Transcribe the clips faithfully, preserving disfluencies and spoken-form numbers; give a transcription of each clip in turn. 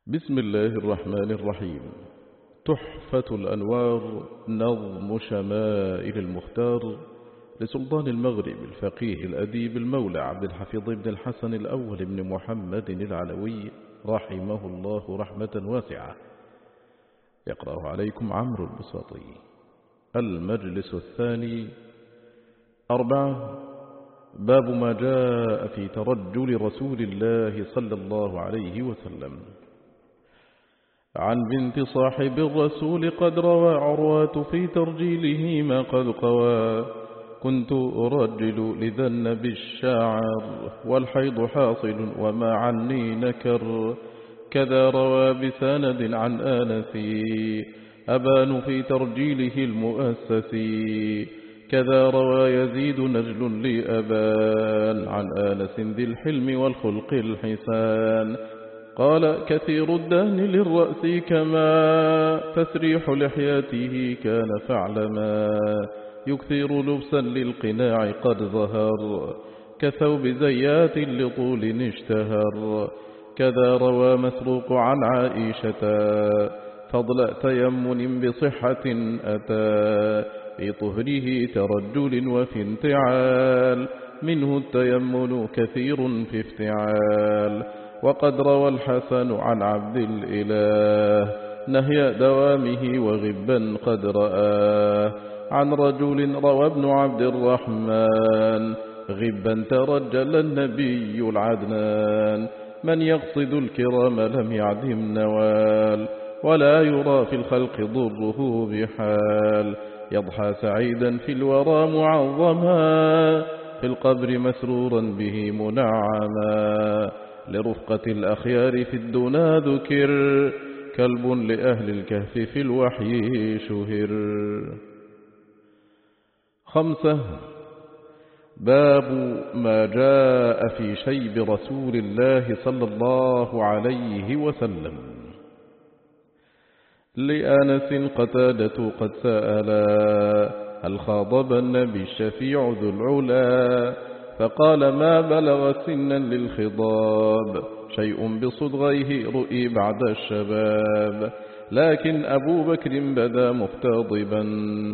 بسم الله الرحمن الرحيم. تحفة الأنوار، نظم شمائل المختار، لسلطان المغرب الفقيه الأديب المولى عبد الحفيظ بن الحسن الأول بن محمد العلوي رحمه الله رحمة واسعة. يقرأ عليكم عمرو البساطي. المجلس الثاني. أربعة. باب ما جاء في ترجل رسول الله صلى الله عليه وسلم. عن بنت صاحب الرسول قد روى عروة في ترجيله ما قد قوى. كنت أرجل لذا النبي الشاعر، والحيض حاصل وما عني نكر. كذا روى بسند عن آنسي أبان في ترجيله المؤسسي. كذا روى يزيد نجل لأبان عن آنس ذي الحلم والخلق الحسان. قال كثير الدهن للرأس كما تسريح لحياته كان فاعلما. يكثر لبسا للقناع قد ظهر، كثوب زيات لطول اشتهر. كذا روى مسروق عن عائشة فضل تيمن بصحة أتى. في طهره ترجل وفي انتعال، منه التيمن كثير في افتعال. وقد روى الحسن عن عبد الإله نهي دوامه وغبا قد رآه. عن رجل روى ابن عبد الرحمن غبا ترجل النبي العدنان. من يقصد الكرام لم يعدم نوال، ولا يرى في الخلق ضره بحال. يضحى سعيدا في الورى معظما، في القبر مسرورا به منعما. لرفقة الأخيار في الدنا ذكر، كلب لأهل الكهف في الوحي شهر. خمسة. باب ما جاء في شيب رسول الله صلى الله عليه وسلم. لأنس قتادة قد سألا، هل خاضب النبي الشفيع ذو العلا؟ فقال ما بلغ سنا للخضاب، شيء بصدغيه رؤي بعد الشباب. لكن أبو بكر بدا مفتضبا،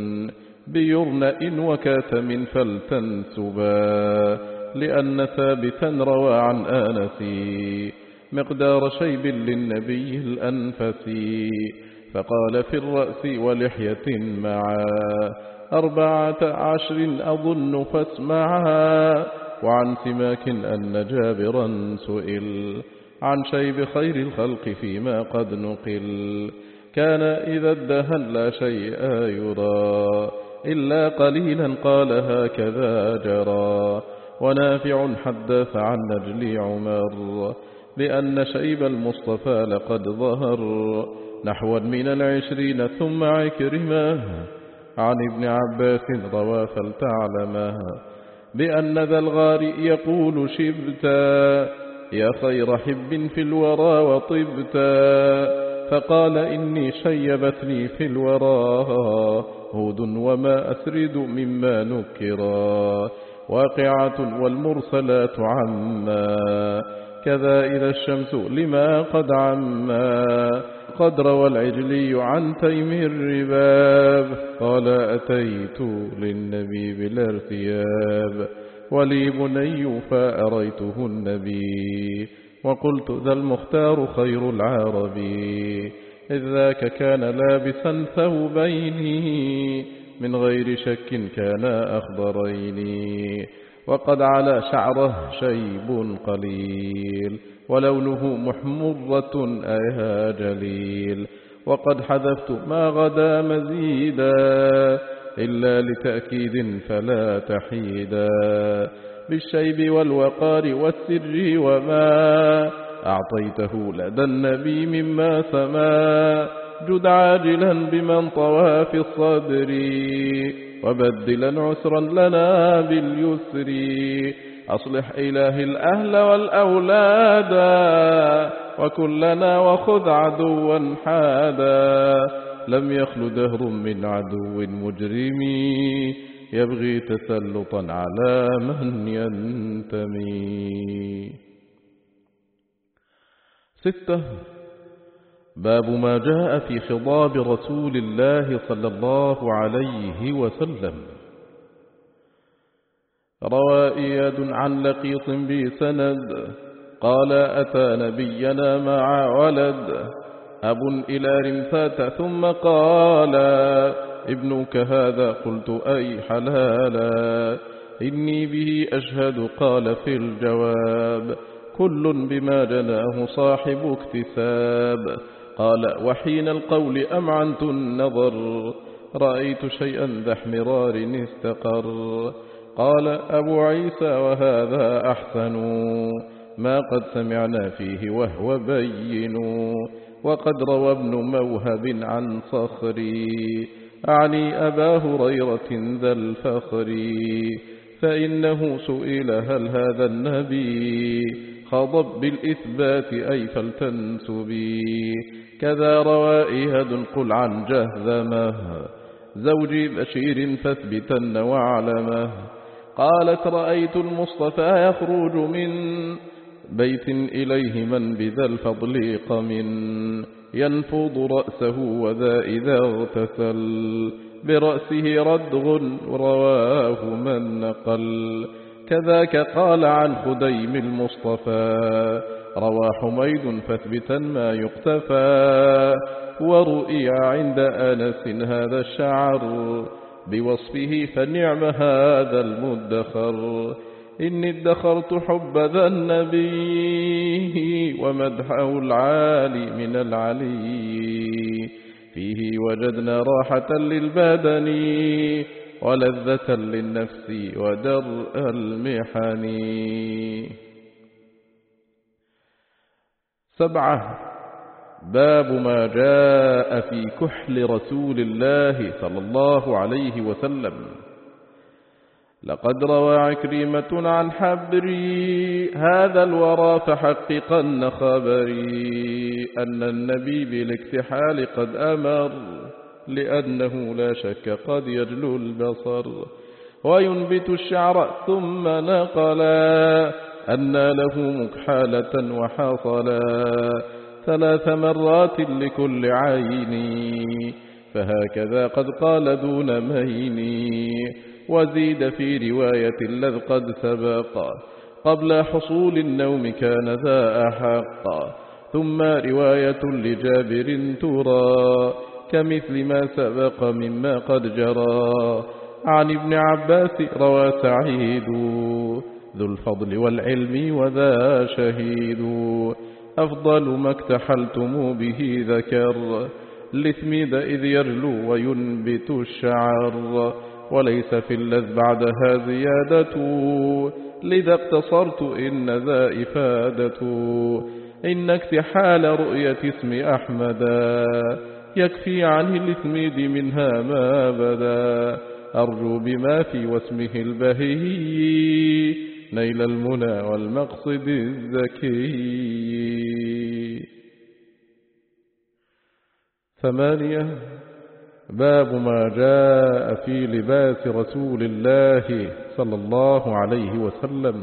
بيرنأ وكاتم فلتنسبا. لأن ثابتا روى عن آنسي مقدار شيب للنبي الأنفسي. فقال في الرأس ولحية معا، أربعة عشر أظن فاسمعها. وعن سماك أن جابرا سئل عن شيب خير الخلق فيما قد نقل. كان إذا ادهن لا شيء يرى، إلا قليلا قال هكذا جرى. ونافع حدث عن نجل عمر بأن شيب المصطفى لقد ظهر. نحوا من العشرين ثم عكرمه، عن ابن عباس روى فلتعلمه. بأن ذا الغار يقول شبتا، يا خير حب في الورى وطبتا. فقال إني شيبتني في الورى هود وما أسرد مما نكرا. واقعة والمرسلات عما، كذا إذا الشمس لما قد عما. قد روى العجلي عن تيم الرباب، قال أتيت للنبي بلا ارتياب. ولي بني فأريته النبي، وقلت ذا المختار خير العربي. إذ ذاك كان لابسا ثوبين، من غير شك كان أخضرين. وقد على شعره شيب قليل، ولونه محمرة أيها جليل. وقد حذفت ما غدا مزيدا، إلا لتأكيد فلا تحيدا. بالشيب والوقار والسر وما أعطيته لدى النبي مما سما. جد عاجلا بمن طوى في الصدر، وبدلا عسرا لنا باليسر. أصلح إله الأهل والأولاد، وكلنا وخذ عدوا حادا. لم يخل دهر من عدو مجرم، يبغي تسلطا على من ينتمي. ستة. باب ما جاء في خضاب رسول الله صلى الله عليه وسلم. روى إياد عن لقيط بسند قال أتى نبينا مع ولد أب إلى رمثات ثم قال ابنك هذا، قلت أي حلالا إني به أشهد. قال في الجواب كل بما جناه صاحب اكتساب. قال وحين القول أمعنت النظر، رأيت شيئا ذا احمرار استقر. قال أبو عيسى وهذا أحسن ما قد سمعنا فيه وهو بين. وقد روى ابن موهب عن صخري أعني أبا هريرة ذا الفخر، فإنه سئل هل هذا النبي خضب بالإثبات أي فلتنسبي. كذا روى إيهاد قل عن جهذمه زوج بشير فاثبتن واعلمه. قالت رأيت المصطفى يخرج من بيت إليه من بذا الفضل قمن، ينفض رأسه وذا إذا اغتسل برأسه ردغ، رواه من نقل. كذاك قال عن خديم المصطفى روى حميد فاثبتا ما يقتفى. ورؤيا عند أنس هذا الشعر بوصفه فنعم هذا المدخر. إني ادخرت حب ذا النبي ومدحه العالي من العلي، فيه وجدنا راحة للبدن ولذة للنفس ودرء المحن. سبعة. باب ما جاء في كحل رسول الله صلى الله عليه وسلم. لقد روى عكرمة عن حبري هذا الورى فحققن خبري أن النبي بالاكتحال قد أمر، لأنه لا شك قد يجلو البصر وينبت الشعر. ثم نقلا أن له مكحالة وحصلا ثلاث مرات لكل عين، فهكذا قد قال دون مين. وزيد في رواية الذ قد سبق قبل حصول النوم كان ذا أحق. ثم رواية لجابر ترى كمثل ما سبق مما قد جرى. عن ابن عباس روى سعيد ذو الفضل والعلم وذا شهيد، أفضل ما اكتحلتم به ذكر لثميد إذ يرلو وينبت الشعر. وليس في اللذ بعدها زيادة، لذا اقتصرت إن ذا إفادة. إن اكتحال رؤية اسم أحمدا يكفي عنه الإثميد منها ما بدا. أرجو بما في واسمه البهي نيل المنى والمقصد الزكي. ثمانية. باب ما جاء في لباس رسول الله صلى الله عليه وسلم.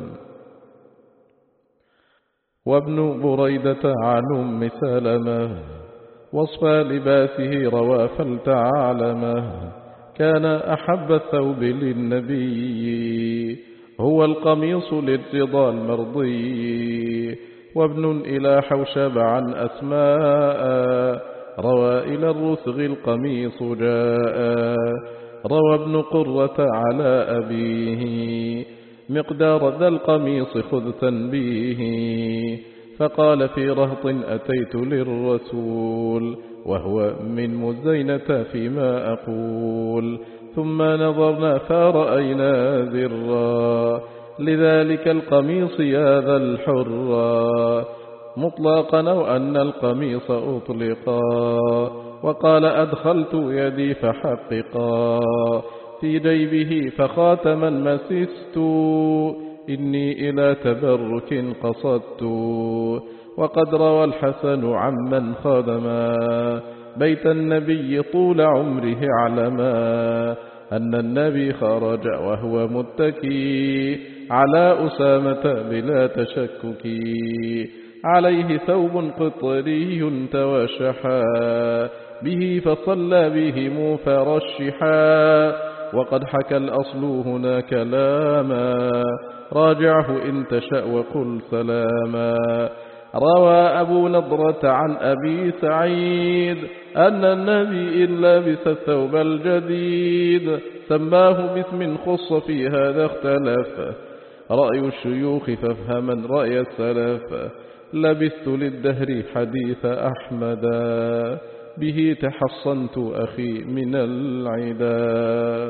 وابن بريدة عن أم سلمة وصف لباسه روى فلتعلمه. كان أحب الثوب للنبي هو القميص للرضا المرضي. وابن إلى حوشب عن أسماء روى إلى الرسغ القميص جاء. روى ابن قرة على أبيه مقدار ذا القميص خذ تنبيه. فقال في رهط أتيت للرسول وهو من مزينة فيما أقول. ثم نظرنا فرأينا ذرا لذلك القميص يا ذا الحرا مطلقا أو أن القميص أطلقا. وقال أدخلت يدي فحققا في جيبه فخاتما مسست إني إلى تبرك قصدت. وقد روى الحسن عمن خدما بيت النبي طول عمره علما أن النبي خرج وهو متكي على أسامة بلا تشكك. عليه ثوب قطري توشحا به فصلى بهم فرشحا وقد حكى الأصل هنا كلاما راجعه إن تشأ وقل سلاما روى أبو نضرة عن أبي سعيد أن النبي إن لبس الثوب الجديد سماه باسم خص في هذا اختلف رأي الشيوخ فافهما رأي السلف لبست للدهر حديث أحمدا به تحصنت أخي من العدا.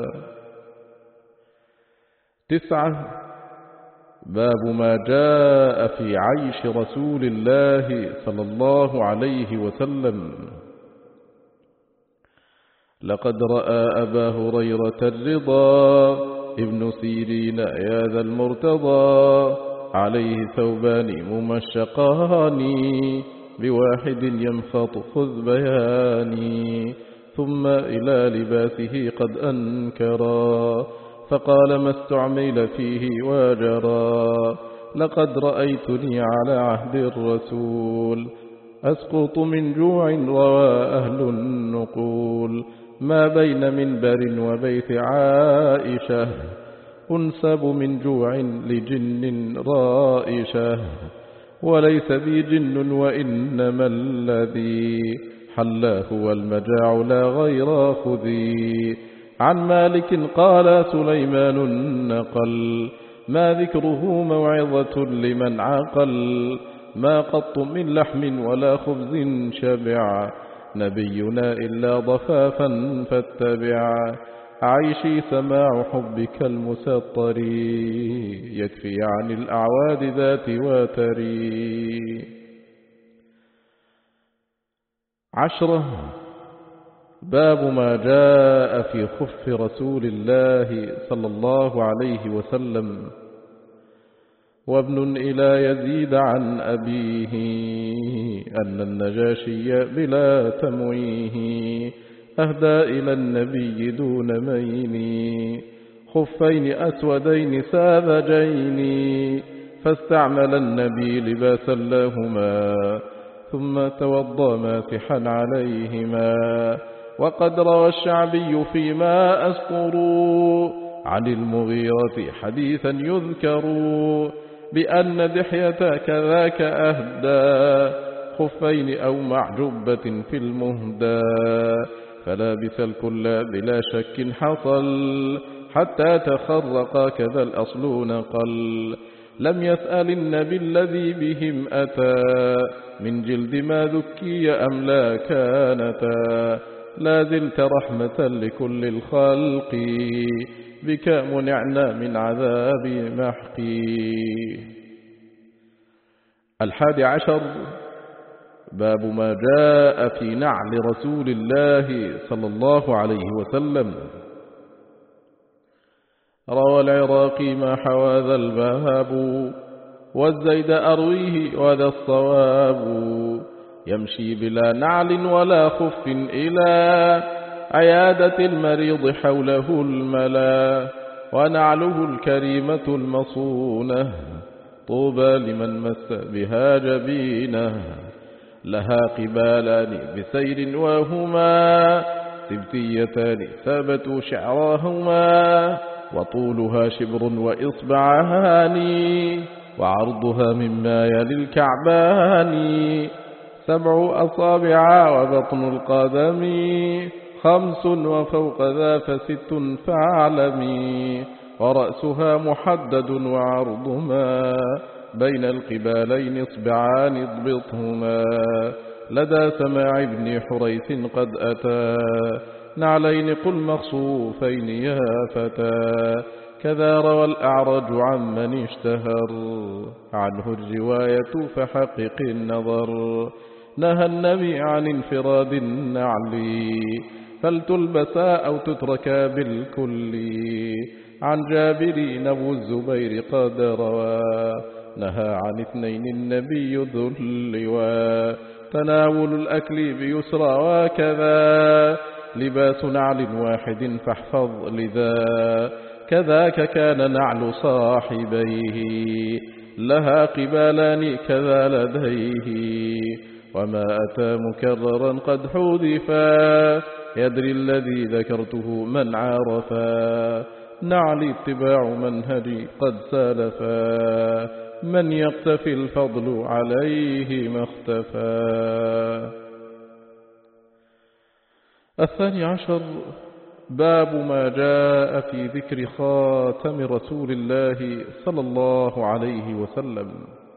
تسعة باب ما جاء في عيش رسول الله صلى الله عليه وسلم. لقد رأى أبا هريرة الرضا ابن سيرين يا ذا المرتضى عليه ثوبان ممشقان بواحد ينفط خذ بياني ثم إلى لباسه قد أنكرا فقال ما استعمل فيه واجرا لقد رأيتني على عهد الرسول أسقط من جوع روى أهل النقول ما بين منبر وبيت عائشة أنسب من جوع لجن رائشة وليس بي جن وإنما الذي حلاه والمجاع لا غير خذي. عن مالك قال سليمان نقل ما ذكره موعظة لمن عقل ما قط من لحم ولا خبز شبع نبينا إلا ضفافا فاتبع عيشي سماع حبك المسطر يكفي عن الأعواد ذات واتري. عشرة باب ما جاء في خف رسول الله صلى الله عليه وسلم. وابن إلى يزيد عن أبيه أن النجاشي بلا تمويه أهدى إلى النبي دون مين خفين أسودين ساذجين فاستعمل النبي لباسا لهما ثم توضى ماسحا عليهما. وقد روى الشعبي فيما أذكر عن المغيرة حديثا يذكر بأن دحية كذاك أهدى خفين أو مع جبة في المهدى فلابس الكل بلا شك حصل حتى تخرق كذا الأصل نقل. لم يسأل النبي الذي بهم أتى من جلد ما ذكي أم لا كانتا لا زلت رحمة لكل الخلق بك منعنا من عذاب محقي. الحادي عشر باب ما جاء في نعل رسول الله صلى الله عليه وسلم. روى العراقي ما حوى ذا الباب والزيد أرويه وذا الصواب يمشي بلا نعل ولا خف إلى عيادة المريض حوله الملا ونعله الكريمة المصونة طوبى لمن مس بها جبينه لها قبالان بسير وهما سبتيتان ثابتوا شعراهما وطولها شبر وإصبعان وعرضها مما يلي الكعبان سبع أصابع وبطن القدم خمس وفوق ذا فست فاعلمي ورأسها محدد وعرضهما بين القبالين اصبعان اضبطهما لدى سماع ابن حريث قد أتى نعلين قل مخصوفين يا فتى كذا روى الأعرج عمن اشتهر عنه الرواية فحقق النظر نهى النبي عن انفراد النعل فلتلبسا أو تتركا بالكل. عن جابر أبو الزبير قد روى نهى عن اثنين النبي ذو اللواء تناول الأكل بيسرى وكذا لباس نعل واحد فاحفظ لذا كذاك كان نعل صاحبيه لها قبالان كذا لديه، وما أتى مكررا قد حذفا، يدري الذي ذكرته من عرفا، نعلي اتباع منهجي قد سالفا، من يقتفي الفضل عليه ما اختفى. الثاني عشر باب ما جاء في ذكر خاتم رسول الله صلى الله عليه وسلم.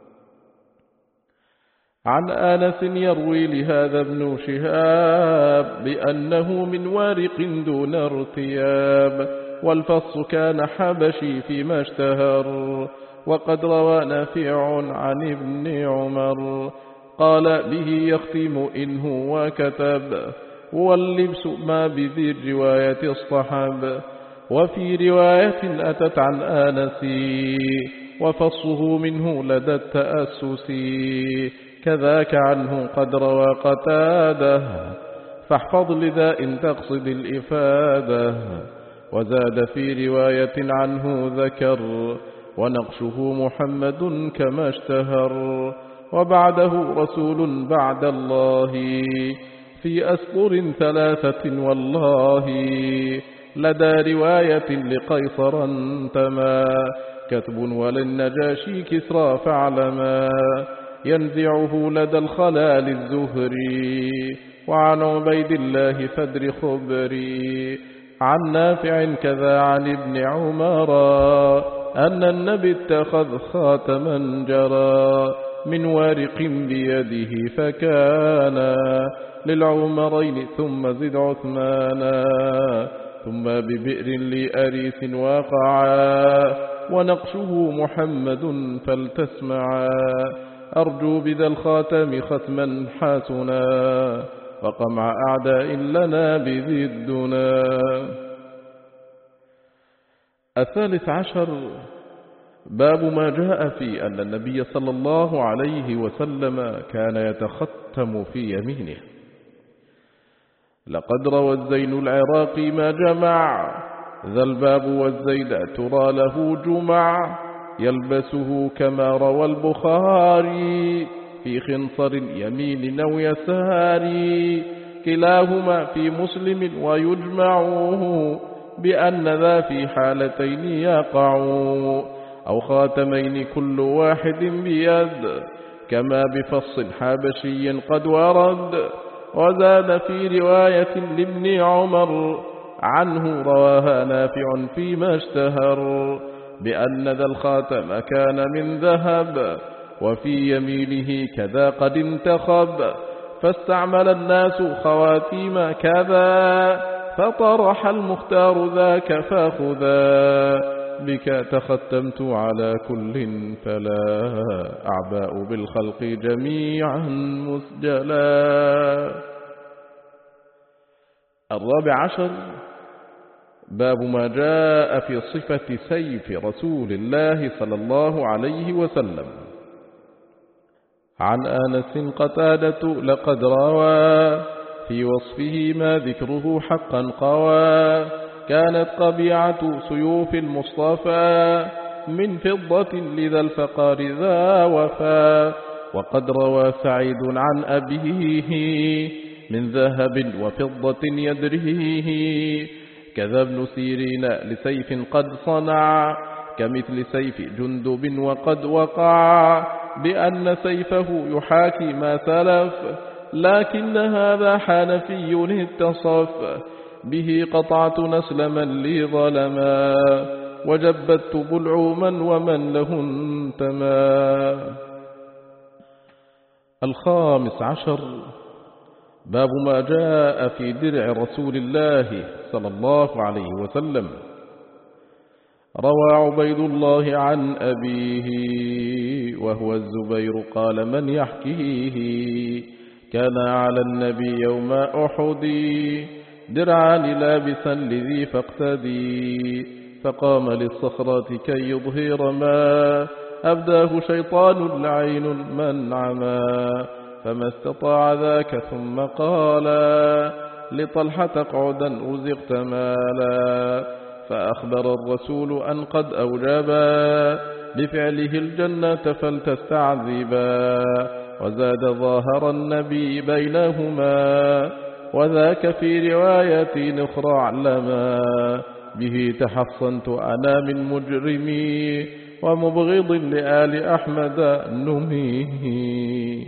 عن آنس يروي لهذا ابن شهاب بأنه من وارق دون ارتياب، والفص كان حبشي فيما اشتهر، وقد روى نافع عن ابن عمر قال به يختم إن هو كتب، واللبس ما بذي الرواية اصطحب، وفي رواية أتت عن آنس وفصه منه لدى التأسس، كذاك عنه قد روى قتاده، فاحفظ لذا إن تقصد الإفادة. وزاد في رواية عنه ذكر، ونقشه محمد كما اشتهر، وبعده رسول بعد الله في أسطر ثلاثة والله، لدى رواية لقيصر انتما كتب وللنجاشي كسرى فاعلما، ينزعه لدى الخلال الزهري، وعن عبيد الله فدر خبري، عن نافع كذا عن ابن عمر أن النبي اتخذ خاتما جرى من وارق بيده، فكان للعمرين ثم زد عثمانا، ثم ببئر لأريس واقعا، ونقشه محمد فلتسمعا، أرجو بذا الخاتم ختما حسنا، وقمع أعداء لنا بذي الدنا. الثالث عشر باب ما جاء في أن النبي صلى الله عليه وسلم كان يتختم في يمينه. لقد روى الزين العراقي ما جمع، ذا الباب والزيد ترى له جمع، يلبسه كما روى البخاري في خنصر يمين أو يسار، كلاهما في مسلم ويجمعوه بأن ذا في حالتين يقع، أو خاتمين كل واحد بيد، كما بفص حبشي قد ورد. وزاد في رواية لابن عمر عنه رواها نافع فيما اشتهر، بأن ذا الخاتم كان من ذهب، وفي يمينه كذا قد انتخب، فاستعمل الناس خواتيم كذا، فطرح المختار ذاك فاخذا، بك تختمت على كل فلا أعباء بالخلق جميعا مسجلا. الرابع عشر باب ما جاء في صفة سيف رسول الله صلى الله عليه وسلم. عن آنس قتادة لقد روى في وصفه ما ذكره حقا قوى، كانت قبيعة سيوف المصطفى من فضة لذا الفقار ذا وفا، وقد روى سعيد عن أبيه من ذهب وفضة يدريه، كذا ابن سيرين لسيف قد صنع كمثل سيف جندب، وقد وقع بأن سيفه يحاكي ما سلف، لكن هذا حنفي اتصف به، قطعت نسل من لي ظلما، وجبت بلعوما ومن له انتما. الخامس عشر باب ما جاء في درع رسول الله صلى الله عليه وسلم. روى عبيد الله عن أبيه وهو الزبير قال من يحكيه، كان على النبي يوم أحد درعان لابسا لذي فاقتدي، فقام للصخرة كي يظهر ما أبداه شيطان لعين من عما، فما استطاع ذاك ثم قال لطلحة اقعدا رزقت مالا، فأخبر الرسول أن قد أوجبا بفعله الجنة فلتستعذبا. وزاد ظاهر النبي بينهما، وذاك في رواية أخرى اعلما، به تحصنت أنا من مجرمي، ومبغض لآل أحمد نميه.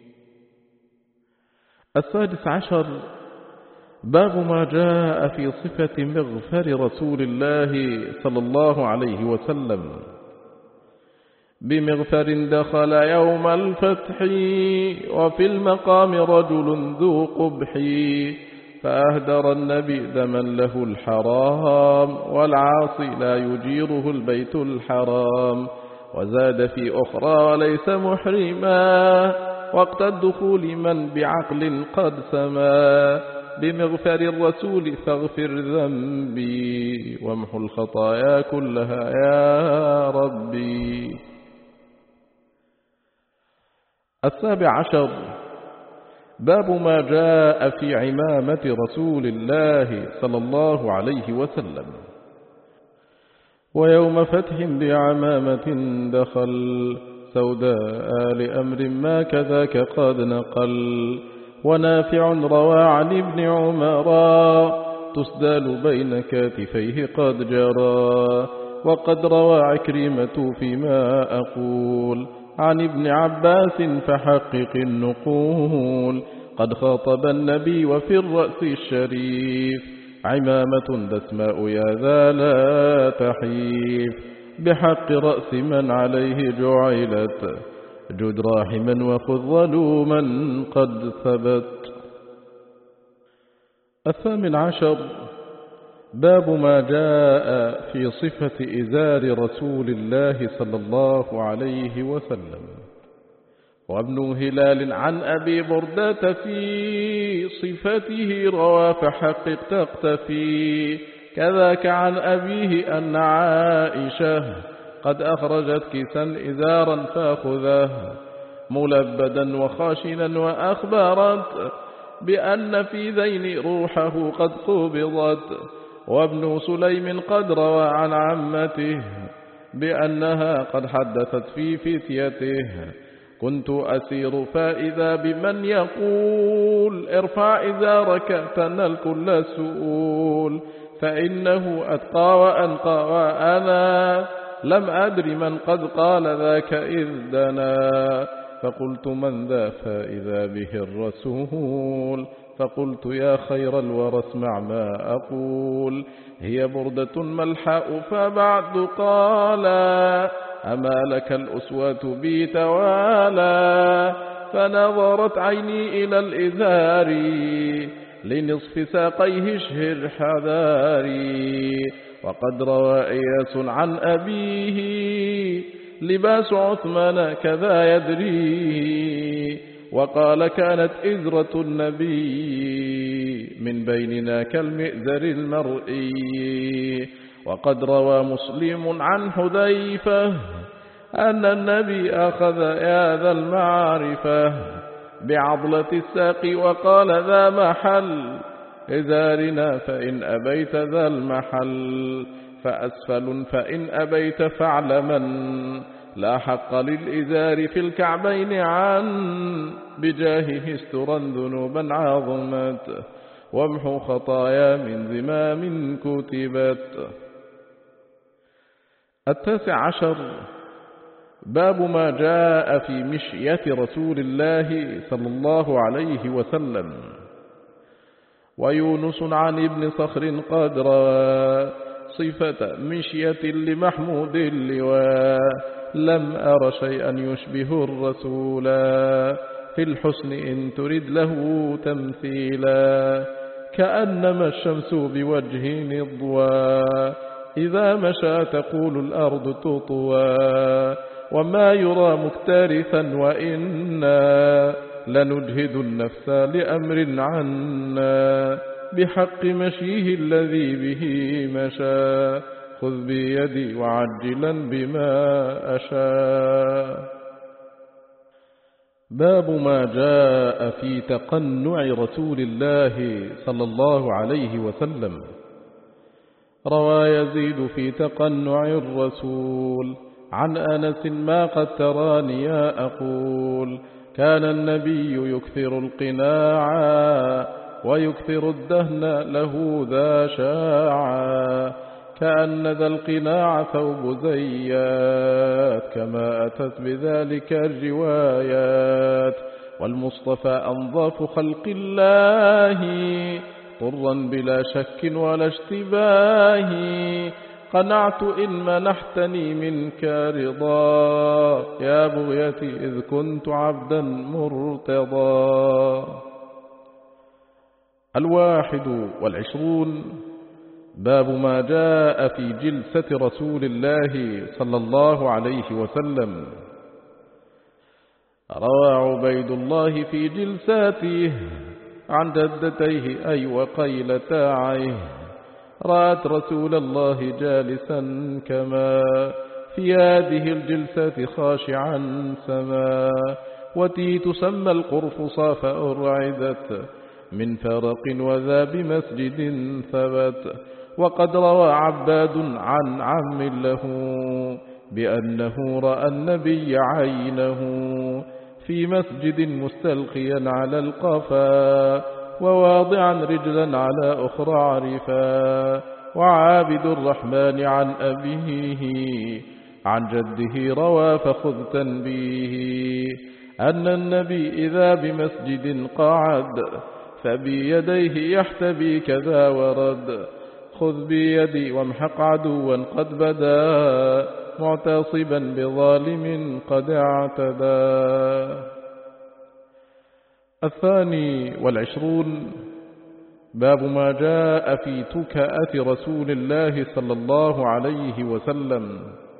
السادس عشر باب ما جاء في صفة مغفر رسول الله صلى الله عليه وسلم. بمغفر دخل يوم الفتح، وفي المقام رجل ذو قبح، فأهدر النبي دما له الحرام، والعاصي لا يجيره البيت الحرام. وزاد في أخرى وليس محرما، وقت الدخول من بعقل قد سما. بمغفر الرسول فاغفر ذنبي، وامحو الخطايا كلها يا ربي. السابع عشر باب ما جاء في عمامة رسول الله صلى الله عليه وسلم. ويوم فتح بعمامة دخل، سوداء لأمر ما كذاك قد نقل. ونافع روى عن ابن عمر، تسدال بين كاتفيه قد جرى. وقد روى عكرمة فيما أقول، عن ابن عباس فحقق النقول. قد خاطب النبي وفي الرأس الشريف، عمامة دسماء يا ذا لا تحيف. بحق رأس من عليه جعلت، جد راحما وخذ ظلوما قد ثبت. الثامن عشر باب ما جاء في صفة إزار رسول الله صلى الله عليه وسلم. وابن هلال عن أبي بردة في صفته روى فحقق تقتفي. كذاك عن أبيه أن عائشة قد أخرجت كيسا إزارا فأخذه، ملبدا وخاشنا، وأخبرت بأن في ذين روحه قد قبضت. وابن سليم قد روى عن عمته بأنها قد حدثت في فتيته، كنت أسير فإذا بمن يقول ارفع إزارك تنل كل سؤول، فإنه أتقى وأنقى وأنا لم أدر من قد قال ذاك إذ دنا. فقلت من ذا فإذا به الرسول، فقلت يا خير الورى اسمع ما أقول. هي بردة ملحاء فبعد قال، أما لك الأسوة بي توالى. فنظرت عيني إلى الإزار، لنصف ساقيه اشهر حذاري. وقد روى إياس عن أبيه، لباس عثمان كذا يدريه. وقال كانت إزرة النبي من بيننا كالمئزر المرئي. وقد روى مسلم عن حذيفة أن النبي أخذ يا ذا المعرفة بعضلة الساق، وقال ذا محل إزارنا فإن أبيت ذا المحل، فأسفل فإن أبيت فاعلمن لا حق للإزار في الكعبين عن، بجاهه استرا ذنوبا عظمت، وامحو خطايا من ذمام كتبت. التاسع عشر باب ما جاء في مشية رسول الله صلى الله عليه وسلم. ويونس عن ابن صخر قد روى صفة مشية لمحمود اللواء، لم أر شيئا يشبه الرسول في الحسن إن ترد له تمثيلا. كأنما الشمس بوجه نضوى، إذا مشى تقول الأرض تطوى. وما يرى مكترثا وإنا لنجهد النفس لأمر عنا، بحق مشيه الذي به مشى، خذ بيدي وعجلا بما أشاء. باب ما جاء في تقنع رسول الله صلى الله عليه وسلم. روى يزيد في تقنع الرسول عن أنس ما قد تراني أقول كان النبي يكثر القناعا ويكثر الدهن له ذا شاعا كأن ذا القناع ثوب زيات كما أتت بذلك الروايات والمصطفى أنظاف خلق الله طرا بلا شك ولا اشتباه قنعت إن منحتني منك رضا يا بغيتي إذ كنت عبدا مرتضى. الواحد والعشرون باب ما جاء في جلسة رسول الله صلى الله عليه وسلم. روى عبيد الله في جلساته عن جدتيه أي وقيلتاعيه رأت رسول الله جالسا كما في هذه الجلسة خاشعا سما وتي تسمى القرفصا فأرعدت من فرق وذا بمسجد ثبت وقد روى عباد عن عم له بأنه رأى النبي عينه في مسجد مستلقيا على القفا وواضعا رجلا على أخرى عرفا وعابد الرحمن عن أبيه عن جده روى فخذ تنبيه أن النبي إذا بمسجد قعد فبيديه يحتبي كذا ورد خذ بيدي وامحق عدوا قد بدا معتصبا بظالم قد اعتدى. الثاني والعشرون باب ما جاء في تكأة رسول الله صلى الله عليه وسلم.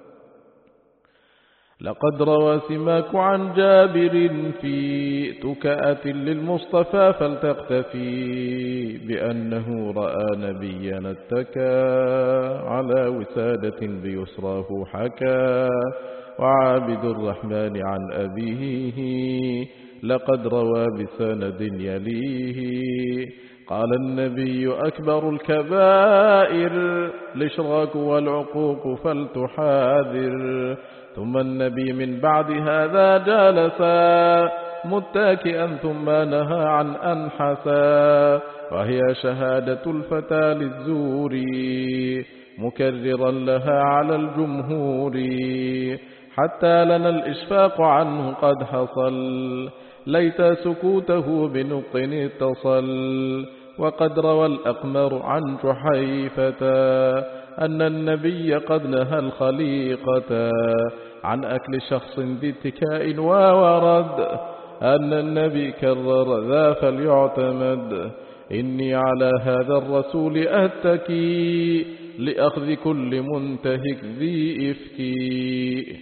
لقد روى سماك عن جابر في تكأة للمصطفى فلتقتفي بأنه رأى نبينا اتكى على وسادة بيسراه حكى وعابد الرحمن عن أبيه لقد روى بسند يليه قال النبي أكبر الكبائر الإشراك والعقوق فلتحاذر ثم النبي من بعد هذا جالسا متكئا ثم نهى عن أنحسا وهي شهادة الفتى للزور مكررا لها على الجمهور حتى لنا الإشفاق عنه قد حصل ليت سكوته بنطق اتصل وقد روى الأقمر عن جحيفة أن النبي قد نهى الخليقة عن أكل شخص باتكاء وورد أن النبي كرر ذا فليعتمد إني على هذا الرسول أتكي لأخذ كل منتهك ذي إفكي.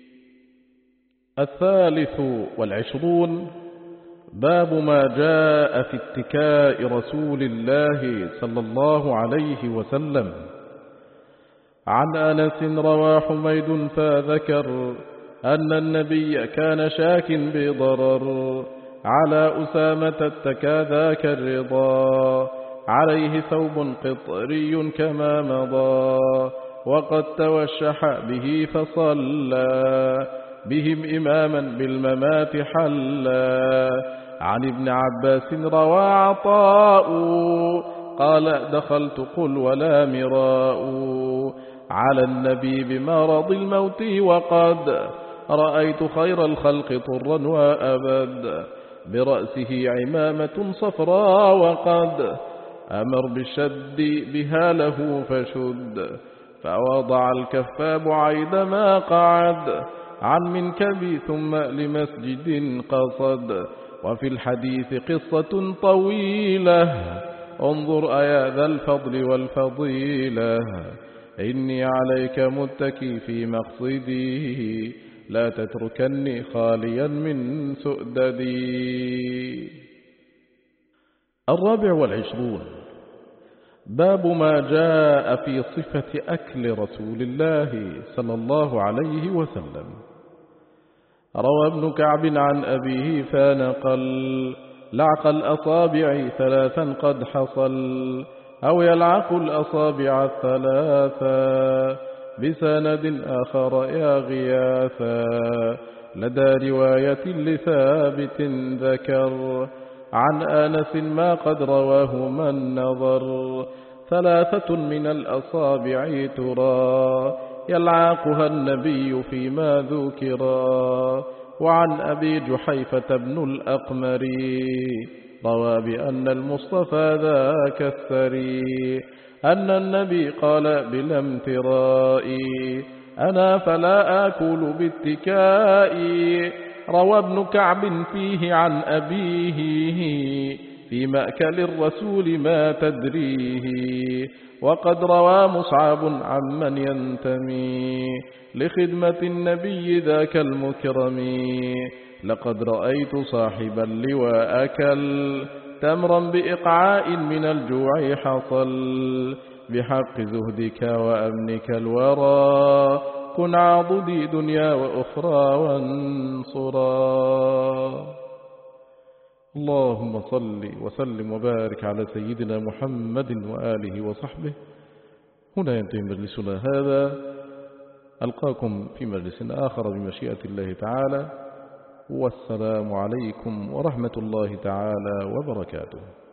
الثالث والعشرون باب ما جاء في اتكاء رسول الله صلى الله عليه وسلم. عن أنس روى حميد فذكر أن النبي كان شاك بضرر على أسامة اتكى ذاك الرضا عليه ثوب قطري كما مضى وقد توشح به فصلى بهم إماما بالممات حلا. عن ابن عباس روى عطاء قال دخلت قل ولا مراء على النبي بمرض الموت وقد رأيت خير الخلق طرا وأبد برأسه عمامة صفراء وقد أمر بالشد بها له فشد فوضع الكفاب عيد ما قعد عن منكبي ثم لمسجد قصد. وفي الحديث قصة طويلة انظر أيا ذا الفضل والفضيلة إني عليك متكي في مقصدي لا تتركني خاليا من سؤددي. الرابع والعشرون باب ما جاء في صفة أكل رسول الله صلى الله عليه وسلم. روى ابن كعب عن أبيه فنقل لعق الأصابع ثلاثا قد حصل أو يلعق الأصابع الثلاثا بسند آخر يا غياثا لدى رواية لثابت ذكر عن أنس ما قد رواه من نظر ثلاثة من الأصابع ترى يلعاقها النبي فيما ذكرا وعن أبي جحيفة بن الأقمر روى بأن المصطفى ذاك الثري أن النبي قال بلا امتراء أنا فلا آكل باتكاء روى ابن كعب فيه عن أبيه في مأكل الرسول ما تدريه وقد روى مصعب عمن ينتمي لخدمة النبي ذاك المكرم لقد رأيت صاحب اللواء أكل تمرا بإقعاء من الجوع حصل بحق زهدك وأمنك الورى كن عضدي دنيا وأخرى وانصرا. اللهم صل وسلم وبارك على سيدنا محمد وآله وصحبه. هنا ينتهي مجلسنا هذا، ألقاكم في مجلس آخر بمشيئة الله تعالى، والسلام عليكم ورحمة الله تعالى وبركاته.